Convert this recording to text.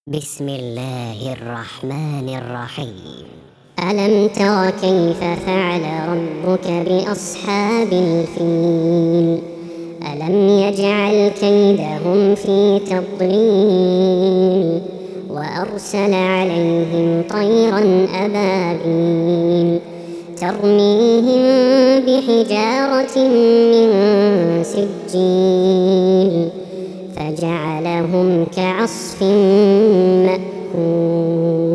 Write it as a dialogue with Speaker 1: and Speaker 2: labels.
Speaker 1: بسم الله الرحمن الرحيم. ألم تر كيف فعل ربك بأصحاب الفيل؟ ألم يجعل كيدهم في تضليل وأرسل عليهم طيرا أبابيل ترميهم بحجارة من سجيل فجعلهم كعصف مأكول.